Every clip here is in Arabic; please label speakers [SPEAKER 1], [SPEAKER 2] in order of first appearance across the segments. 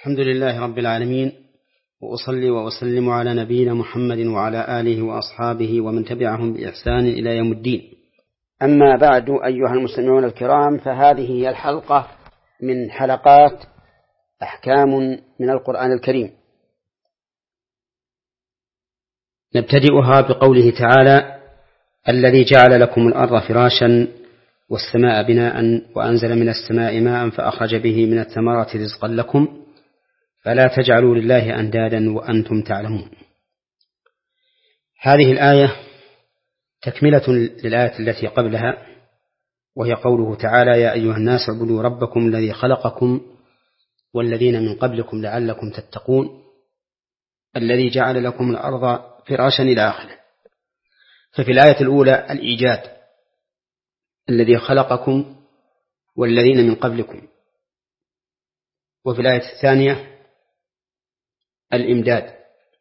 [SPEAKER 1] الحمد لله رب العالمين، وأصلي وأسلم على نبينا محمد وعلى آله وأصحابه ومن تبعهم بإحسان إلى يوم الدين. أما بعد، أيها المستمعون الكرام، فهذه هي الحلقة من حلقات أحكام من القرآن الكريم. نبتدئها بقوله تعالى: الذي جعل لكم الأرض فراشا والسماء بناء وأنزل من السماء ماء فأخرج به من الثمرات رزقا لكم فلا تجعلوا لله أندادا وأنتم تعلمون. هذه الآية تكملة للآية التي قبلها، وهي قوله تعالى: يا أيها الناس اعبدوا ربكم الذي خلقكم والذين من قبلكم لعلكم تتقون الذي جعل لكم الأرض فراشا إلى آخره. ففي الآية الأولى الإيجاد، الذي خلقكم والذين من قبلكم، وفي الآية الثانية الإمداد،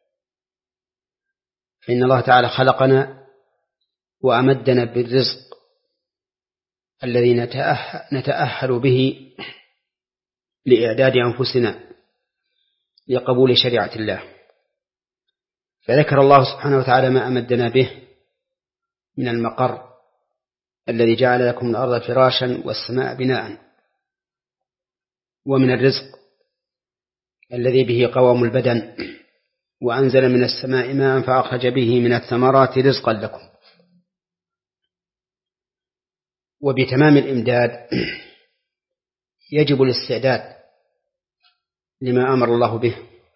[SPEAKER 1] فإن الله تعالى خلقنا وأمدنا بالرزق الذي نتأهل به لإعداد أنفسنا لقبول شريعة الله. فذكر الله سبحانه وتعالى ما أمدنا به من المقر الذي جعل لكم الأرض فراشا والسماء بناء، ومن الرزق الذي به قوام البدن، وأنزل من السماء ماء فأخرج به من الثمرات رزقا لكم. وبتمام الإمداد يجب الاستعداد لما أمر الله به،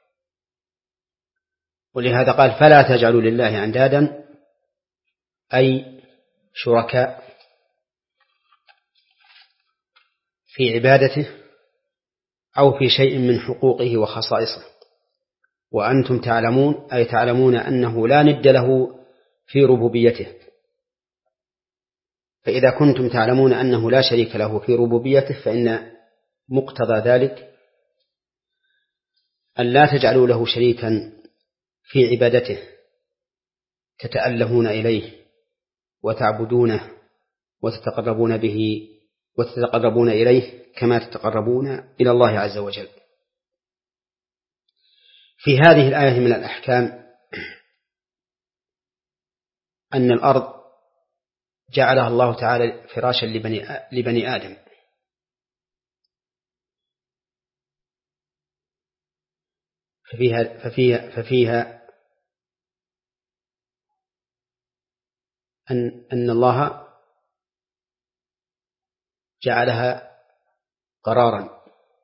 [SPEAKER 1] ولهذا قال: فلا تجعلوا لله أندادا، أي شركاء في عبادته أو في شيء من حقوقه وخصائصه، وأنتم تعلمون، أي تعلمون أنه لا ند له في ربوبيته. فإذا كنتم تعلمون أنه لا شريك له في ربوبيته، فإن مقتضى ذلك أن لا تجعلوا له شريكا في عبادته تتألهون إليه وتعبدونه وتتقربون إليه كما تتقربون إلى الله عز وجل. في هذه الآية من الأحكام أن الأرض جعلها الله تعالى فراشا لبني آدم، ففيها أن الله جعلها قرارا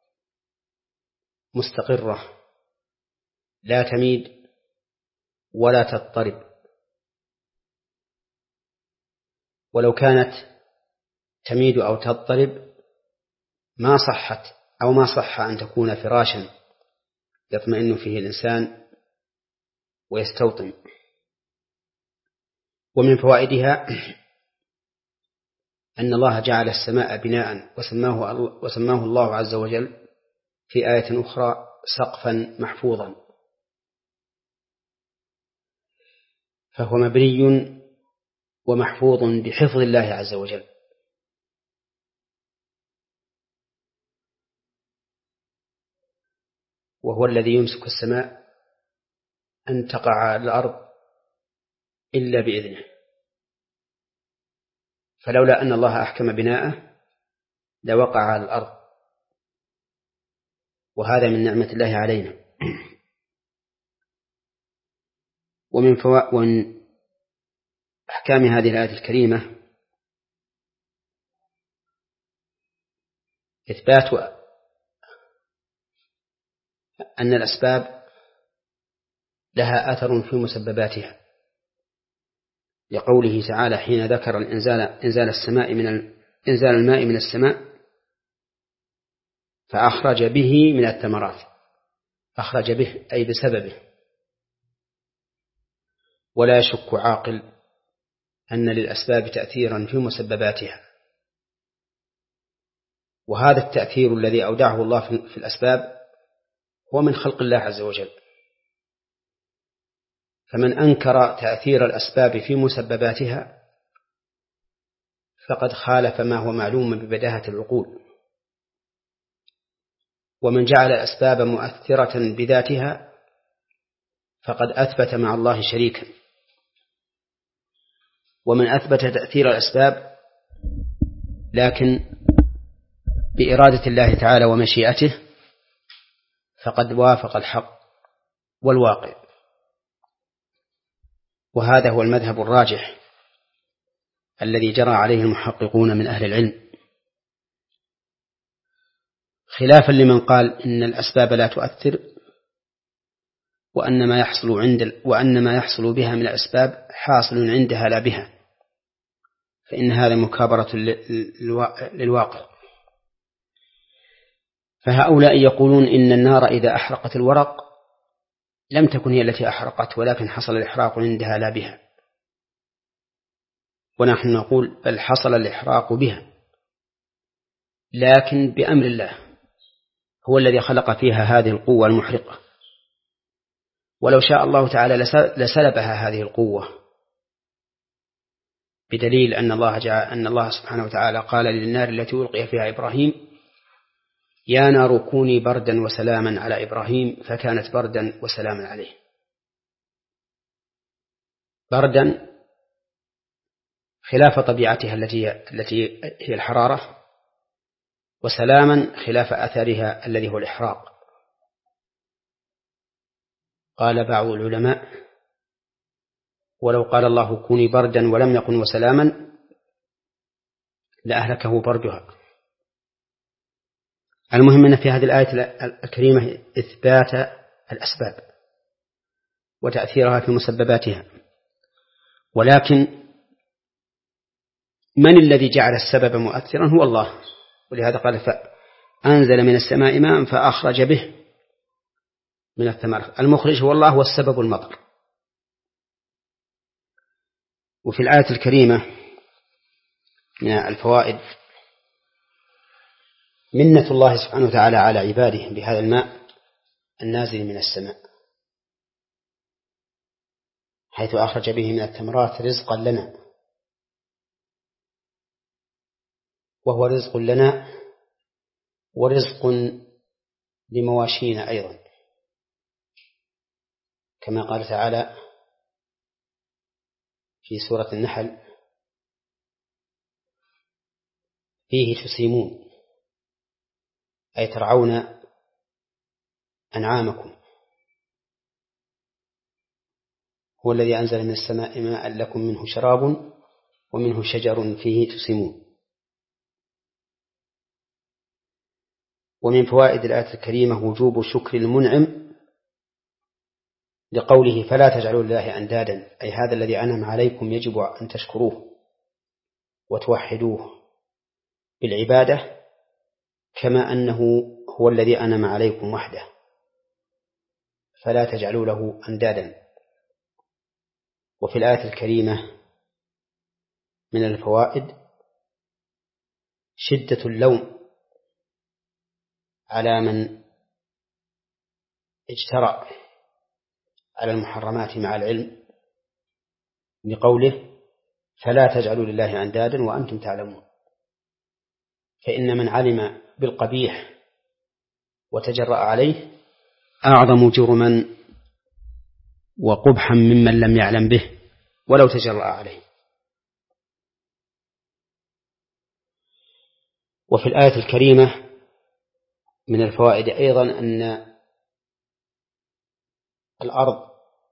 [SPEAKER 1] مستقرة لا تميد ولا تضطرب. ولو كانت تميد أو تضطرب ما صح أن تكون فراشا يطمئن فيه الإنسان ويستوطن. ومن فوائدها أن الله جعل السماء بناء وسماه الله عز وجل في آية أخرى سقفا محفوظا، فهو مبني ومحفوظ بحفظ الله عز وجل. وهو الذي يمسك السماء أن تقع على الأرض إلا بإذنه، فلولا أن الله أحكم بناءه لوقع على الأرض، وهذا من نعمة الله علينا. ومن أحكام هذه الآية الكريمة إثبات أن الأسباب لها أثر في مسبباتها، لقوله تعالى حين ذكر إنزال الماء من السماء فأخرج به من الثمرات، أخرج به أي بسببه. ولا يشك عاقل أن للأسباب تأثيرا في مسبباتها، وهذا التأثير الذي أودعه الله في الأسباب هو من خلق الله عز وجل. فمن أنكر تأثير الأسباب في مسبباتها فقد خالف ما هو معلوم ببداهة العقول. ومن جعل الأسباب مؤثرة بذاتها فقد أثبت مع الله شريكا، ومن أثبت تأثير الأسباب لكن بإرادة الله تعالى ومشيئته فقد وافق الحق والواقع. وهذا هو المذهب الراجح الذي جرى عليه المحققون من أهل العلم، خلافا لمن قال إن الأسباب لا تؤثر وأن ما يحصل بها من الأسباب حاصل عندها لا بها، فإن هذا مكابرة للواقع. فهؤلاء يقولون إن النار إذا أحرقت الورق لم تكن هي التي أحرقت، ولكن حصل الإحراق عندها لا بها. ونحن نقول بل حصل الإحراق بها، لكن بأمر الله، هو الذي خلق فيها هذه القوة المحرقة، ولو شاء الله تعالى لسلبها هذه القوة، بدليل أن الله سبحانه وتعالى قال للنار التي ألقي فيها إبراهيم يا نار كوني بردا وسلاما على إبراهيم، فكانت بردا وسلاما عليه. بردا خلاف طبيعتها التي هي الحرارة، وسلاما خلاف أثرها الذي هو الإحراق. قال بعض العلماء ولو قال الله كوني بردا ولم يكن وسلاما لأهلكه بردها. المهم أن في هذه الآية الكريمة إثبات الأسباب وتأثيرها في مسبباتها، ولكن من الذي جعل السبب مؤثرا؟ هو الله، ولهذا قال فأنزل من السماء ماء فأخرج به من الثمرات. المخرج هو الله، والسبب المطر. وفي الآية الكريمة من الفوائد منة الله سبحانه وتعالى على عباده بهذا الماء النازل من السماء، حيث أخرج به من الثمرات رزقا لنا، وهو رزق لنا ورزق لمواشينا أيضا، كما قال تعالى في سورة النحل فيه تسيمون، أي ترعون أنعامكم. هو الذي أنزل من السماء ماء لكم منه شراب ومنه شجر فيه تسيمون. ومن فوائد الآية الكريمة وجوب شكر المنعم لقوله فلا تجعلوا لله أندادا، أي هذا الذي أنعم عليكم يجب أن تشكروه وتوحدوه بالعبادة، كما أنه هو الذي أنعم عليكم وحده، فلا تجعلوا له أندادا. وفي الآية الكريمة من الفوائد شدة اللوم على من اجترأ على المحرمات مع العلم، لقوله فلا تجعلوا لله أندادا وأنتم تعلمون، فإن من علم بالقبيح وتجرأ عليه أعظم جرما وقبحا ممن لم يعلم به ولو تجرأ عليه. وفي الآية الكريمة من الفوائد أيضا أن الأرض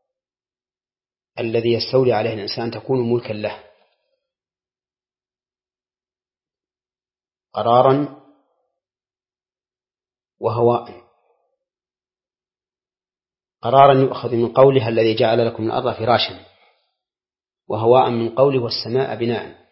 [SPEAKER 1] الذي يستولي عليه الإنسان تكون ملكا له قرارا وهواء. قرارا يؤخذ من قوله الذي جعل لكم الأرض فراشا، وهواء من قوله والسماء بناء،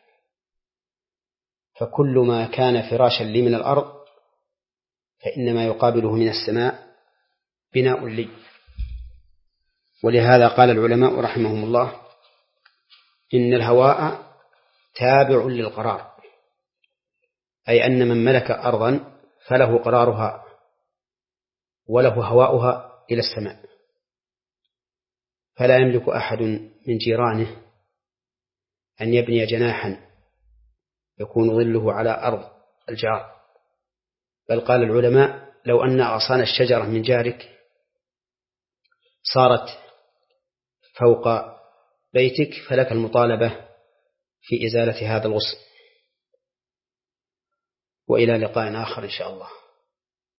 [SPEAKER 1] فكل ما كان فراشا لي من الأرض فإنما يقابله من السماء بناء لي. ولهذا قال العلماء رحمهم الله إن الهواء تابع للقرار، أي أن من ملك أرضا فله قرارها وله هواؤها إلى السماء، فلا يملك أحد من جيرانه أن يبني جناحا يكون ظله على أرض الجار، بل قال العلماء لو أن أغصان الشجرة من جارك صارت فوق بيتك فلك المطالبة في إزالة هذا الغصن. وإلى لقاء آخر إن شاء الله.